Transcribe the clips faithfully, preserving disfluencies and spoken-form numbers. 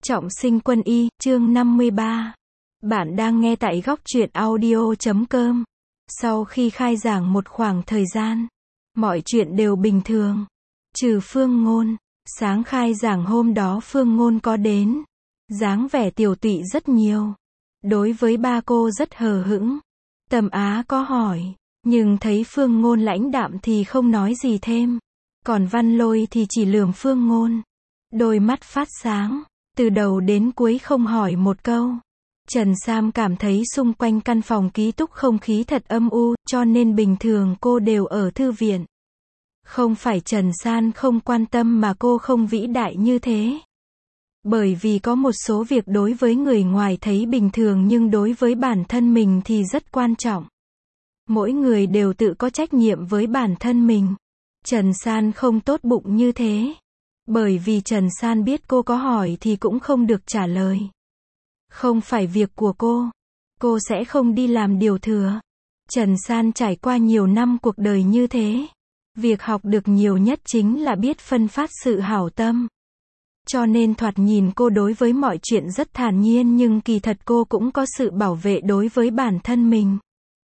Trọng sinh quân y, chương năm mươi ba. Bạn đang nghe tại góc truyện audio chấm com. Sau khi khai giảng một khoảng thời gian, mọi chuyện đều bình thường. Trừ Phương Ngôn. Sáng khai giảng hôm đó Phương Ngôn có đến. Dáng vẻ tiều tụy rất nhiều. Đối với ba cô rất hờ hững. Tâm Á có hỏi, nhưng thấy Phương Ngôn lãnh đạm thì không nói gì thêm. Còn Văn Lôi thì chỉ lườm Phương Ngôn. Đôi mắt phát sáng. Từ đầu đến cuối không hỏi một câu. Trần Sam cảm thấy xung quanh căn phòng ký túc không khí thật âm u, cho nên bình thường cô đều ở thư viện. Không phải Trần San không quan tâm mà cô không vĩ đại như thế. Bởi vì có một số việc đối với người ngoài thấy bình thường nhưng đối với bản thân mình thì rất quan trọng. Mỗi người đều tự có trách nhiệm với bản thân mình. Trần San không tốt bụng như thế. Bởi vì Trần San biết cô có hỏi thì cũng không được trả lời. Không phải việc của cô. Cô sẽ không đi làm điều thừa. Trần San trải qua nhiều năm cuộc đời như thế. Việc học được nhiều nhất chính là biết phân phát sự hảo tâm. Cho nên thoạt nhìn cô đối với mọi chuyện rất thản nhiên nhưng kỳ thật cô cũng có sự bảo vệ đối với bản thân mình.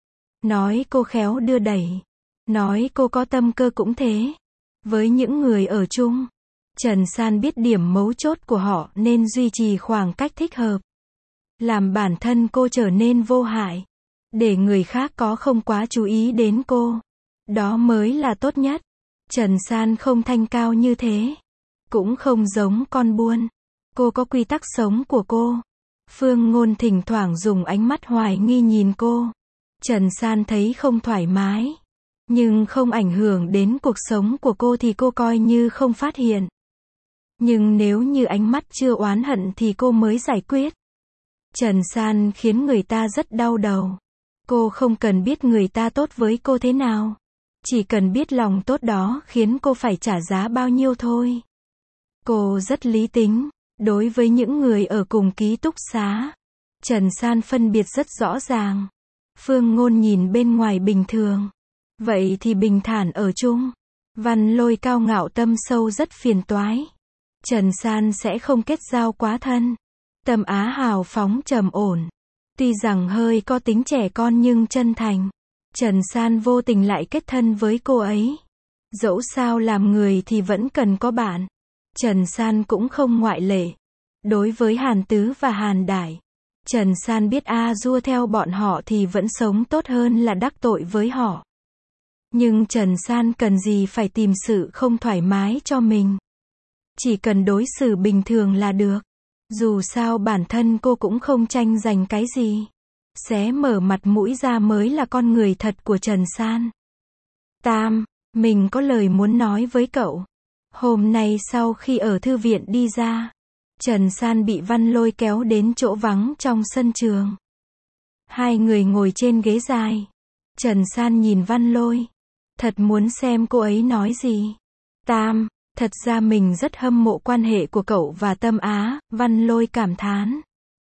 Nói cô khéo đưa đẩy. Nói cô có tâm cơ cũng thế. Với những người ở chung, Trần San biết điểm mấu chốt của họ nên duy trì khoảng cách thích hợp. Làm bản thân cô trở nên vô hại. Để người khác có không quá chú ý đến cô. Đó mới là tốt nhất. Trần San không thanh cao như thế. Cũng không giống con buôn. Cô có quy tắc sống của cô. Phương Ngôn thỉnh thoảng dùng ánh mắt hoài nghi nhìn cô. Trần San thấy không thoải mái. Nhưng không ảnh hưởng đến cuộc sống của cô thì cô coi như không phát hiện. Nhưng nếu như ánh mắt chưa oán hận thì cô mới giải quyết. Trần San khiến người ta rất đau đầu. Cô không cần biết người ta tốt với cô thế nào. Chỉ cần biết lòng tốt đó khiến cô phải trả giá bao nhiêu thôi. Cô rất lý tính. Đối với những người ở cùng ký túc xá, Trần San phân biệt rất rõ ràng. Phương Ngôn nhìn bên ngoài bình thường. Vậy thì bình thản ở chung. Văn Lôi cao ngạo tâm sâu rất phiền toái. Trần San sẽ không kết giao quá thân. Tâm Á hào phóng trầm ổn. Tuy rằng hơi có tính trẻ con nhưng chân thành. Trần San vô tình lại kết thân với cô ấy. Dẫu sao làm người thì vẫn cần có bạn. Trần San cũng không ngoại lệ. Đối với Hàn Tứ và Hàn Đại, Trần San biết a dua theo bọn họ thì vẫn sống tốt hơn là đắc tội với họ. Nhưng Trần San cần gì phải tìm sự không thoải mái cho mình. Chỉ cần đối xử bình thường là được. Dù sao bản thân cô cũng không tranh giành cái gì. Xé mở mặt mũi ra mới là con người thật của Trần San. Tam, mình có lời muốn nói với cậu. Hôm nay sau khi ở thư viện đi ra, Trần San bị Văn Lôi kéo đến chỗ vắng trong sân trường. Hai người ngồi trên ghế dài. Trần San nhìn Văn Lôi. Thật muốn xem cô ấy nói gì. Tam, thật ra mình rất hâm mộ quan hệ của cậu và Tâm Á, Văn Lôi cảm thán.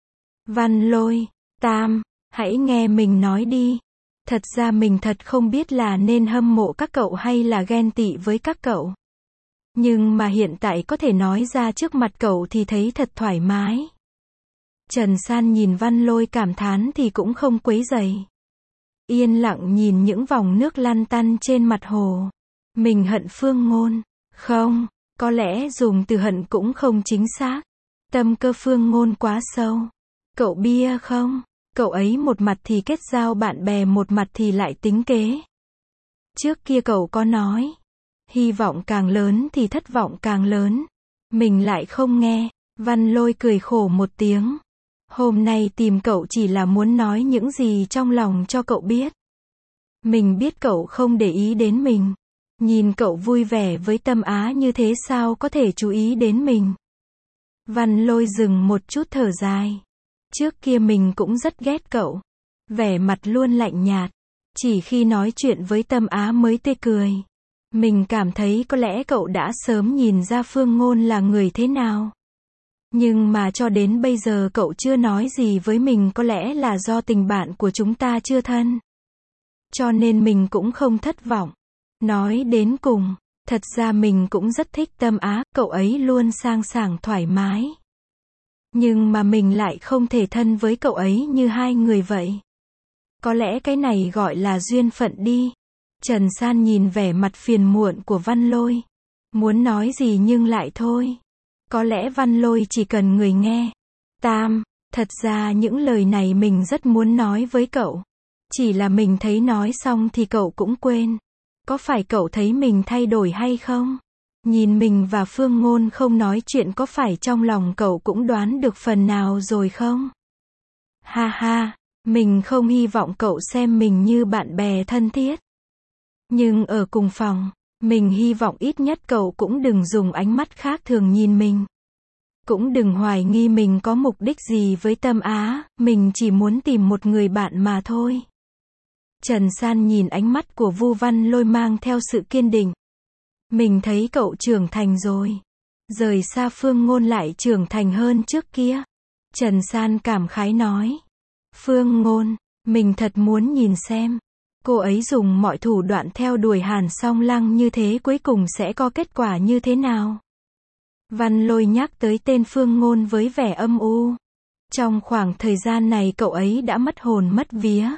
Văn Lôi, Tam, hãy nghe mình nói đi. Thật ra mình thật không biết là nên hâm mộ các cậu hay là ghen tị với các cậu. Nhưng mà hiện tại có thể nói ra trước mặt cậu thì thấy thật thoải mái. Trần San nhìn Văn Lôi cảm thán thì cũng không quấy rầy. Yên lặng nhìn những vòng nước lăn tăn trên mặt hồ. Mình hận Phương Ngôn. Không, có lẽ dùng từ hận cũng không chính xác. Tâm cơ Phương Ngôn quá sâu. Cậu bia không? Cậu ấy một mặt thì kết giao bạn bè một mặt thì lại tính kế. Trước kia cậu có nói. Hy vọng càng lớn thì thất vọng càng lớn. Mình lại không nghe. Văn Lôi cười khổ một tiếng. Hôm nay tìm cậu chỉ là muốn nói những gì trong lòng cho cậu biết. Mình biết cậu không để ý đến mình. Nhìn cậu vui vẻ với Tâm Á như thế sao có thể chú ý đến mình. Văn Lôi dừng một chút thở dài. Trước kia mình cũng rất ghét cậu. Vẻ mặt luôn lạnh nhạt. Chỉ khi nói chuyện với Tâm Á mới tươi cười. Mình cảm thấy có lẽ cậu đã sớm nhìn ra Phương Ngôn là người thế nào. Nhưng mà cho đến bây giờ cậu chưa nói gì với mình, có lẽ là do tình bạn của chúng ta chưa thân. Cho nên mình cũng không thất vọng. Nói đến cùng, thật ra mình cũng rất thích Tâm Á, cậu ấy luôn sang sảng thoải mái. Nhưng mà mình lại không thể thân với cậu ấy như hai người vậy. Có lẽ cái này gọi là duyên phận đi. Trần San nhìn vẻ mặt phiền muộn của Văn Lôi. Muốn nói gì nhưng lại thôi. Có lẽ Văn Lôi chỉ cần người nghe. Tam, thật ra những lời này mình rất muốn nói với cậu. Chỉ là mình thấy nói xong thì cậu cũng quên. Có phải cậu thấy mình thay đổi hay không? Nhìn mình và Phương Ngôn không nói chuyện có phải trong lòng cậu cũng đoán được phần nào rồi không? Ha ha, mình không hy vọng cậu xem mình như bạn bè thân thiết. Nhưng ở cùng phòng, mình hy vọng ít nhất cậu cũng đừng dùng ánh mắt khác thường nhìn mình. Cũng đừng hoài nghi mình có mục đích gì với Tâm Á, mình chỉ muốn tìm một người bạn mà thôi. Trần San nhìn ánh mắt của Vu Văn Lôi mang theo sự kiên định. Mình thấy cậu trưởng thành rồi. Rời xa Phương Ngôn lại trưởng thành hơn trước kia. Trần San cảm khái nói. Phương Ngôn, mình thật muốn nhìn xem. Cô ấy dùng mọi thủ đoạn theo đuổi Hàn Song Lăng như thế cuối cùng sẽ có kết quả như thế nào? Văn Lôi nhắc tới tên Phương Ngôn với vẻ âm u. Trong khoảng thời gian này cậu ấy đã mất hồn mất vía.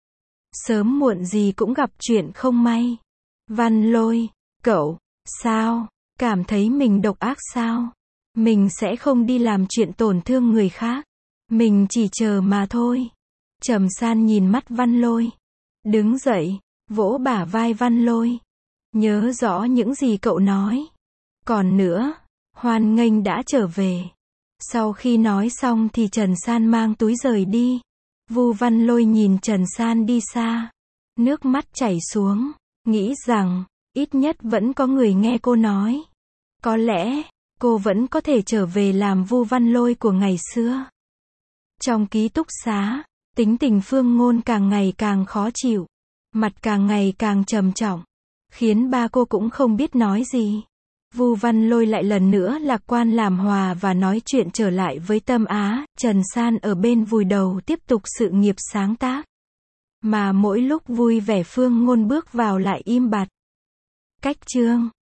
Sớm muộn gì cũng gặp chuyện không may. Văn Lôi, cậu, sao, cảm thấy mình độc ác sao? Mình sẽ không đi làm chuyện tổn thương người khác. Mình chỉ chờ mà thôi. Trầm San nhìn mắt Văn Lôi. Đứng dậy, vỗ bả vai Văn Lôi. Nhớ rõ những gì cậu nói. Còn nữa, hoan nghênh đã trở về. Sau khi nói xong thì Trần San mang túi rời đi. Vu Văn Lôi nhìn Trần San đi xa. Nước mắt chảy xuống. Nghĩ rằng, ít nhất vẫn có người nghe cô nói. Có lẽ, cô vẫn có thể trở về làm Vu Văn Lôi của ngày xưa. Trong ký túc xá, tính tình Phương Ngôn càng ngày càng khó chịu. Mặt càng ngày càng trầm trọng. Khiến ba cô cũng không biết nói gì. Vu Văn Lôi lại lần nữa lạc quan làm hòa và nói chuyện trở lại với Tâm Á. Trần San ở bên vùi đầu tiếp tục sự nghiệp sáng tác. Mà mỗi lúc vui vẻ Phương Ngôn bước vào lại im bặt. Cách chương